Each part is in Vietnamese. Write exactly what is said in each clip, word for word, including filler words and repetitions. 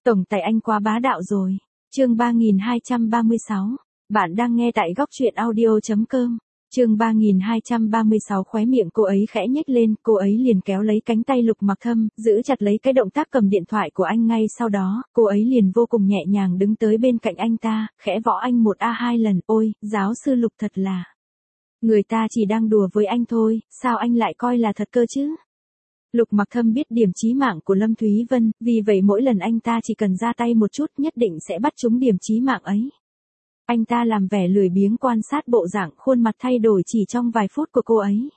Tổng tài anh quá bá đạo rồi. Chương ba nghìn hai trăm ba mươi sáu. Bạn đang nghe tại góc truyện audio chấm com. Chương ba nghìn hai trăm ba mươi sáu. Khóe miệng cô ấy khẽ nhếch lên, cô ấy liền kéo lấy cánh tay Lục Mặc Thâm, giữ chặt lấy cái động tác cầm điện thoại của anh ngay sau đó, cô ấy liền vô cùng nhẹ nhàng đứng tới bên cạnh anh ta, khẽ võ anh một a hai lần, ôi, giáo sư Lục thật là. Người ta chỉ đang đùa với anh thôi, sao anh lại coi là thật cơ chứ? Lục Mặc Thâm biết điểm chí mạng của Lâm Thúy Vân, vì vậy mỗi lần anh ta chỉ cần ra tay một chút nhất định sẽ bắt trúng điểm chí mạng ấy. Anh ta làm vẻ lười biếng quan sát bộ dạng khuôn mặt thay đổi chỉ trong vài phút của cô ấy.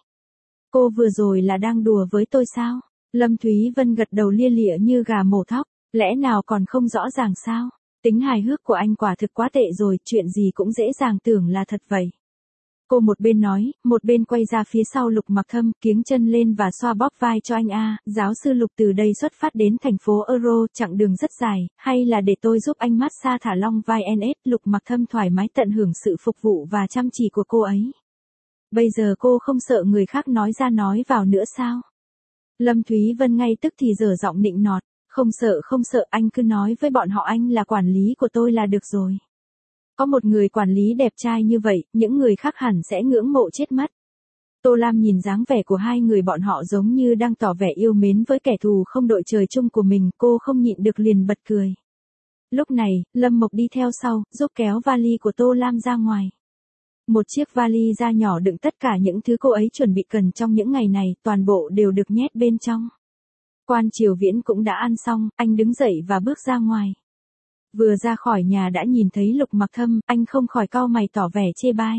Cô vừa rồi là đang đùa với tôi sao? Lâm Thúy Vân gật đầu lia lịa như gà mổ thóc, lẽ nào còn không rõ ràng sao? Tính hài hước của anh quả thực quá tệ rồi, chuyện gì cũng dễ dàng tưởng là thật vậy. Cô một bên nói, một bên quay ra phía sau Lục Mặc Thâm, kiếng chân lên và xoa bóp vai cho anh a. Giáo sư Lục từ đây xuất phát đến thành phố Euro, chặng đường rất dài, hay là để tôi giúp anh massage thả lỏng vai en ét. Lục Mặc Thâm thoải mái tận hưởng sự phục vụ và chăm chỉ của cô ấy. Bây giờ cô không sợ người khác nói ra nói vào nữa sao? Lâm Thúy Vân ngay tức thì giở giọng nịnh nọt, không sợ không sợ, anh cứ nói với bọn họ anh là quản lý của tôi là được rồi. Có một người quản lý đẹp trai như vậy, những người khác hẳn sẽ ngưỡng mộ chết mất. Tô Lam nhìn dáng vẻ của hai người bọn họ giống như đang tỏ vẻ yêu mến với kẻ thù không đội trời chung của mình, cô không nhịn được liền bật cười. Lúc này, Lâm Mộc đi theo sau, giúp kéo vali của Tô Lam ra ngoài. Một chiếc vali da nhỏ đựng tất cả những thứ cô ấy chuẩn bị cần trong những ngày này, toàn bộ đều được nhét bên trong. Quan Triều Viễn cũng đã ăn xong, anh đứng dậy và bước ra ngoài. Vừa ra khỏi nhà đã nhìn thấy Lục Mặc Thâm, anh không khỏi cau mày tỏ vẻ chê bai.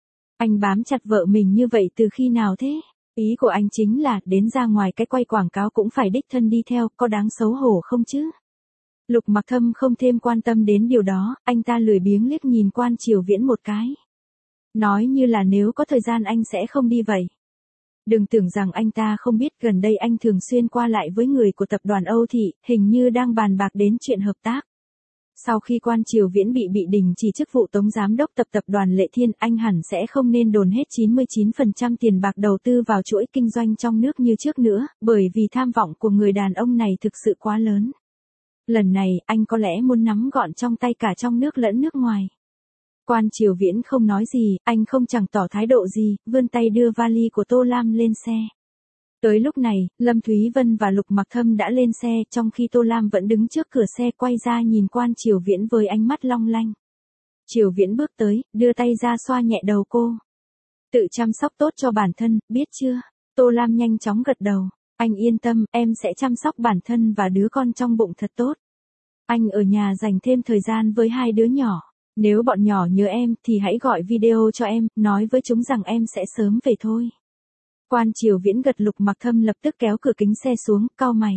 Anh bám chặt vợ mình như vậy từ khi nào thế? Ý của anh chính là, đến ra ngoài cái quay quảng cáo cũng phải đích thân đi theo, có đáng xấu hổ không chứ? Lục Mặc Thâm không thêm quan tâm đến điều đó, anh ta lười biếng liếc nhìn Quan Triều Viễn một cái. Nói như là nếu có thời gian anh sẽ không đi vậy. Đừng tưởng rằng anh ta không biết gần đây anh thường xuyên qua lại với người của tập đoàn Âu Thị, hình như đang bàn bạc đến chuyện hợp tác. Sau khi Quan Triều Viễn bị bị đình chỉ chức vụ tổng giám đốc tập tập đoàn Lệ Thiên, anh hẳn sẽ không nên đồn hết chín mươi chín phần trăm tiền bạc đầu tư vào chuỗi kinh doanh trong nước như trước nữa, bởi vì tham vọng của người đàn ông này thực sự quá lớn. Lần này, anh có lẽ muốn nắm gọn trong tay cả trong nước lẫn nước ngoài. Quan Triều Viễn không nói gì, anh không chẳng tỏ thái độ gì, vươn tay đưa vali của Tô Lam lên xe. Tới lúc này, Lâm Thúy Vân và Lục Mặc Thâm đã lên xe, trong khi Tô Lam vẫn đứng trước cửa xe quay ra nhìn Quan Triều Viễn với ánh mắt long lanh. Triều Viễn bước tới, đưa tay ra xoa nhẹ đầu cô. Tự chăm sóc tốt cho bản thân, biết chưa? Tô Lam nhanh chóng gật đầu. Anh yên tâm, em sẽ chăm sóc bản thân và đứa con trong bụng thật tốt. Anh ở nhà dành thêm thời gian với hai đứa nhỏ. Nếu bọn nhỏ nhớ em thì hãy gọi video cho em, nói với chúng rằng em sẽ sớm về thôi. Quan Triều Viễn gật. Lục Mặc Thâm lập tức kéo cửa kính xe xuống, cau mày.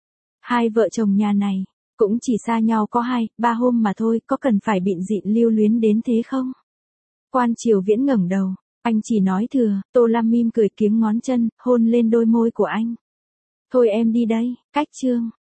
Hai vợ chồng nhà này, cũng chỉ xa nhau có hai, ba hôm mà thôi, có cần phải bịn dịn lưu luyến đến thế không? Quan Triều Viễn ngẩng đầu, anh chỉ nói thừa. Tô Lam mím cười kiếng ngón chân, hôn lên đôi môi của anh. Thôi em đi đây, cách chương.